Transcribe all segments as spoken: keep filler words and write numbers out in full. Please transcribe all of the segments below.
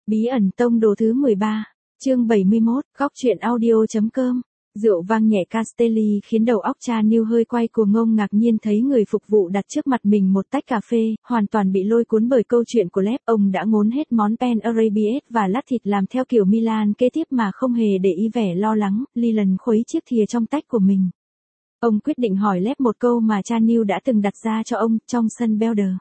Bí ẩn tông đồ thứ mười ba, chương bảy mươi mốt, góc truyện audio.com. Rượu vang nhẹ Castelli khiến đầu óc cha Neil hơi quay cuồng, ngông ngạc nhiên thấy người phục vụ đặt trước mặt mình một tách cà phê, hoàn toàn bị lôi cuốn bởi câu chuyện của Lev. Ông đã ngốn hết món pen Arabies và lát thịt làm theo kiểu Milan kế tiếp mà không hề để ý vẻ lo lắng. Leland khuấy chiếc thìa trong tách của mình. Ông quyết định hỏi Lev một câu mà cha Neil đã từng đặt ra cho ông trong sân Belder.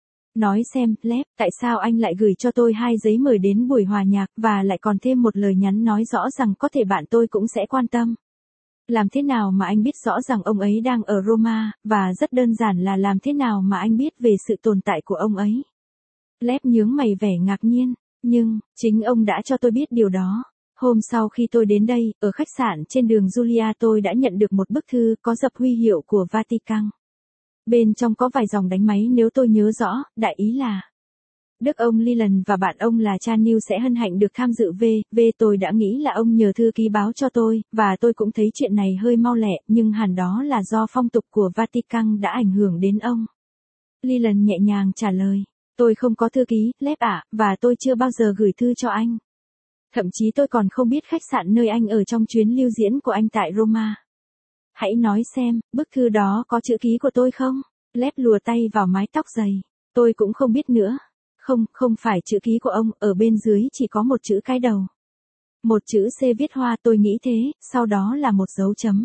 Nói xem, Lev, tại sao anh lại gửi cho tôi hai giấy mời đến buổi hòa nhạc, và lại còn thêm một lời nhắn nói rõ rằng có thể bạn tôi cũng sẽ quan tâm. Làm thế nào mà anh biết rõ rằng ông ấy đang ở Roma, và rất đơn giản là làm thế nào mà anh biết về sự tồn tại của ông ấy? Lev nhướng mày vẻ ngạc nhiên, nhưng, chính ông đã cho tôi biết điều đó. Hôm sau khi tôi đến đây, ở khách sạn trên đường Giulia tôi đã nhận được một bức thư có dập huy hiệu của Vatican. Bên trong có vài dòng đánh máy nếu tôi nhớ rõ, đại ý là: Đức ông Leland và bạn ông là cha Neil sẽ hân hạnh được tham dự V. V. Tôi đã nghĩ là ông nhờ thư ký báo cho tôi, và tôi cũng thấy chuyện này hơi mau lẹ, nhưng hẳn đó là do phong tục của Vatican đã ảnh hưởng đến ông. Leland nhẹ nhàng trả lời: Tôi không có thư ký, Lev ạ, và tôi chưa bao giờ gửi thư cho anh. Thậm chí tôi còn không biết khách sạn nơi anh ở trong chuyến lưu diễn của anh tại Roma. Hãy nói xem, bức thư đó có chữ ký của tôi không? Lev lùa tay vào mái tóc dày. Tôi cũng không biết nữa. Không, không phải chữ ký của ông, ở bên dưới chỉ có một chữ cái đầu. Một chữ C viết hoa, tôi nghĩ thế, sau đó là một dấu chấm.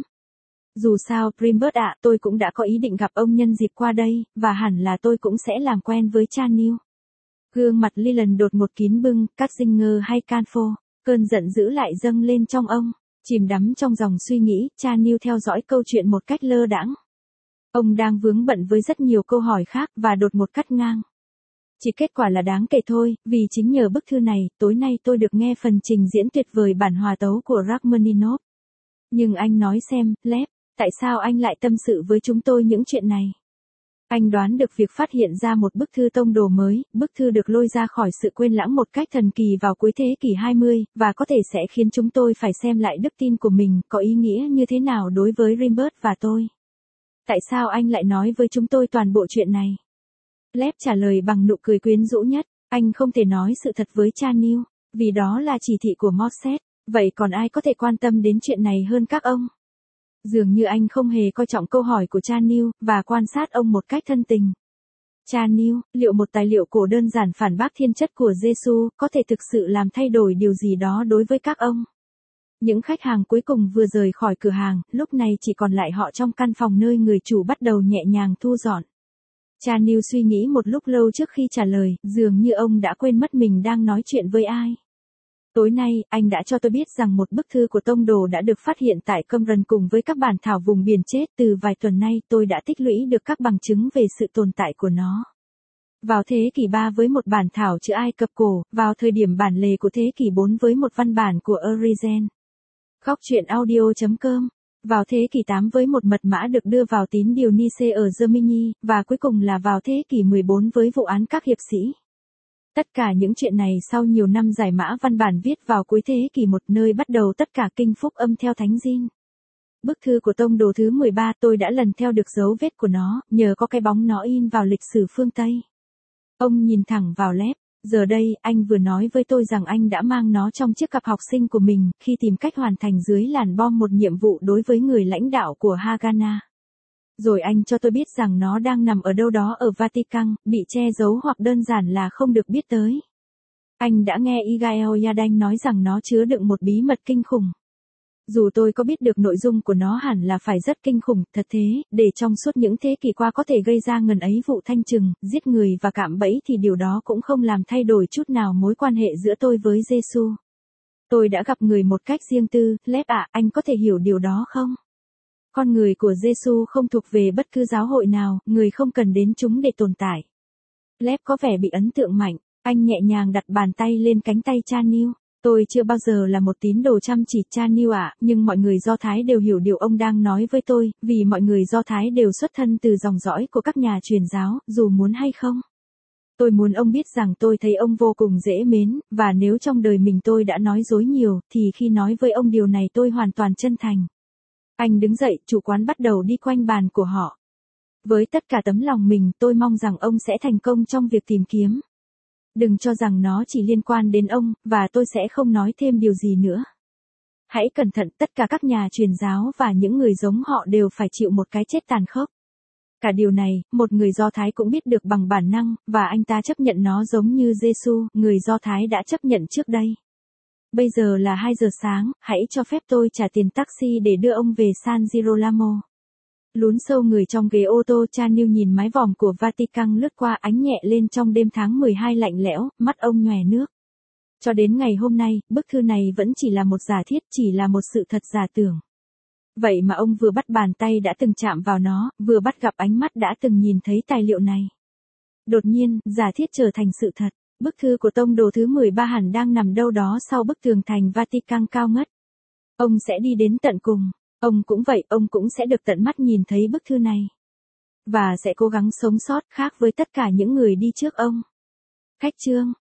Dù sao, Primbert ạ, tôi cũng đã có ý định gặp ông nhân dịp qua đây, và hẳn là tôi cũng sẽ làm quen với cha Neil. Gương mặt Leland đột ngột kín bưng, Katzinger hay Canfo, cơn giận dữ lại dâng lên trong ông. Chìm đắm trong dòng suy nghĩ, cha Neil theo dõi câu chuyện một cách lơ đãng. Ông đang vướng bận với rất nhiều câu hỏi khác và đột ngột cắt ngang. Chỉ kết quả là đáng kể thôi, vì chính nhờ bức thư này, tối nay tôi được nghe phần trình diễn tuyệt vời bản hòa tấu của Rachmaninoff. Nhưng anh nói xem, Lev, tại sao anh lại tâm sự với chúng tôi những chuyện này? Anh đoán được việc phát hiện ra một bức thư tông đồ mới, bức thư được lôi ra khỏi sự quên lãng một cách thần kỳ vào cuối thế kỷ hai mươi, và có thể sẽ khiến chúng tôi phải xem lại đức tin của mình có ý nghĩa như thế nào đối với Rimbert và tôi. Tại sao anh lại nói với chúng tôi toàn bộ chuyện này? Lev trả lời bằng nụ cười quyến rũ nhất, anh không thể nói sự thật với cha Neil, vì đó là chỉ thị của Mosset, vậy còn ai có thể quan tâm đến chuyện này hơn các ông? Dường như anh không hề coi trọng câu hỏi của cha Neil, và quan sát ông một cách thân tình. Cha Neil, liệu một tài liệu cổ đơn giản phản bác thiên chất của Giêsu có thể thực sự làm thay đổi điều gì đó đối với các ông? Những khách hàng cuối cùng vừa rời khỏi cửa hàng, lúc này chỉ còn lại họ trong căn phòng nơi người chủ bắt đầu nhẹ nhàng thu dọn. Cha Neil suy nghĩ một lúc lâu trước khi trả lời, dường như ông đã quên mất mình đang nói chuyện với ai. Tối nay, anh đã cho tôi biết rằng một bức thư của tông đồ đã được phát hiện tại Qumran cùng với các bản thảo vùng biển chết. Từ vài tuần nay tôi đã tích lũy được các bằng chứng về sự tồn tại của nó. Vào thế kỷ ba với một bản thảo chữ Ai Cập cổ, vào thời điểm bản lề của thế kỷ bốn với một văn bản của Origen. Góc truyện audio.com. Vào thế kỷ tám với một mật mã được đưa vào tín điều Nice ở Germany, và cuối cùng là vào thế kỷ mười bốn với vụ án các hiệp sĩ. Tất cả những chuyện này sau nhiều năm giải mã văn bản viết vào cuối thế kỷ một, nơi bắt đầu tất cả kinh phúc âm theo Thánh Gin. Bức thư của tông đồ thứ mười ba tôi đã lần theo được dấu vết của nó, nhờ có cái bóng nó in vào lịch sử phương Tây. Ông nhìn thẳng vào Lev. Giờ đây, anh vừa nói với tôi rằng anh đã mang nó trong chiếc cặp học sinh của mình, khi tìm cách hoàn thành dưới làn bom một nhiệm vụ đối với người lãnh đạo của Haganah. Rồi anh cho tôi biết rằng nó đang nằm ở đâu đó ở Vatican, bị che giấu hoặc đơn giản là không được biết tới. Anh đã nghe Igael Yadan nói rằng nó chứa đựng một bí mật kinh khủng. Dù tôi có biết được nội dung của nó hẳn là phải rất kinh khủng, thật thế, để trong suốt những thế kỷ qua có thể gây ra ngần ấy vụ thanh trừng, giết người và cạm bẫy thì điều đó cũng không làm thay đổi chút nào mối quan hệ giữa tôi với Giêsu. Tôi đã gặp người một cách riêng tư, Lev ạ, anh có thể hiểu điều đó không? Con người của Giêsu không thuộc về bất cứ giáo hội nào, người không cần đến chúng để tồn tại. Lev có vẻ bị ấn tượng mạnh, anh nhẹ nhàng đặt bàn tay lên cánh tay cha Neil. Tôi chưa bao giờ là một tín đồ chăm chỉ cha Neil ạ, nhưng mọi người Do Thái đều hiểu điều ông đang nói với tôi, vì mọi người Do Thái đều xuất thân từ dòng dõi của các nhà truyền giáo, dù muốn hay không. Tôi muốn ông biết rằng tôi thấy ông vô cùng dễ mến, và nếu trong đời mình tôi đã nói dối nhiều, thì khi nói với ông điều này tôi hoàn toàn chân thành. Anh đứng dậy, chủ quán bắt đầu đi quanh bàn của họ. Với tất cả tấm lòng mình, tôi mong rằng ông sẽ thành công trong việc tìm kiếm. Đừng cho rằng nó chỉ liên quan đến ông, và tôi sẽ không nói thêm điều gì nữa. Hãy cẩn thận, tất cả các nhà truyền giáo và những người giống họ đều phải chịu một cái chết tàn khốc. Cả điều này, một người Do Thái cũng biết được bằng bản năng, và anh ta chấp nhận nó giống như Giêsu, người Do Thái đã chấp nhận trước đây. Bây giờ là hai giờ sáng, hãy cho phép tôi trả tiền taxi để đưa ông về San Girolamo. Lún sâu người trong ghế ô tô, cha Neil nhìn mái vòm của Vatican lướt qua, ánh nhẹ lên trong đêm tháng mười hai lạnh lẽo, mắt ông nhòe nước. Cho đến ngày hôm nay, bức thư này vẫn chỉ là một giả thiết, chỉ là một sự thật giả tưởng. Vậy mà ông vừa bắt bàn tay đã từng chạm vào nó, vừa bắt gặp ánh mắt đã từng nhìn thấy tài liệu này. Đột nhiên, giả thiết trở thành sự thật. Bức thư của tông đồ thứ mười ba hẳn đang nằm đâu đó sau bức tường thành Vatican cao ngất. Ông sẽ đi đến tận cùng. Ông cũng vậy, ông cũng sẽ được tận mắt nhìn thấy bức thư này. Và sẽ cố gắng sống sót khác với tất cả những người đi trước ông. Khách chương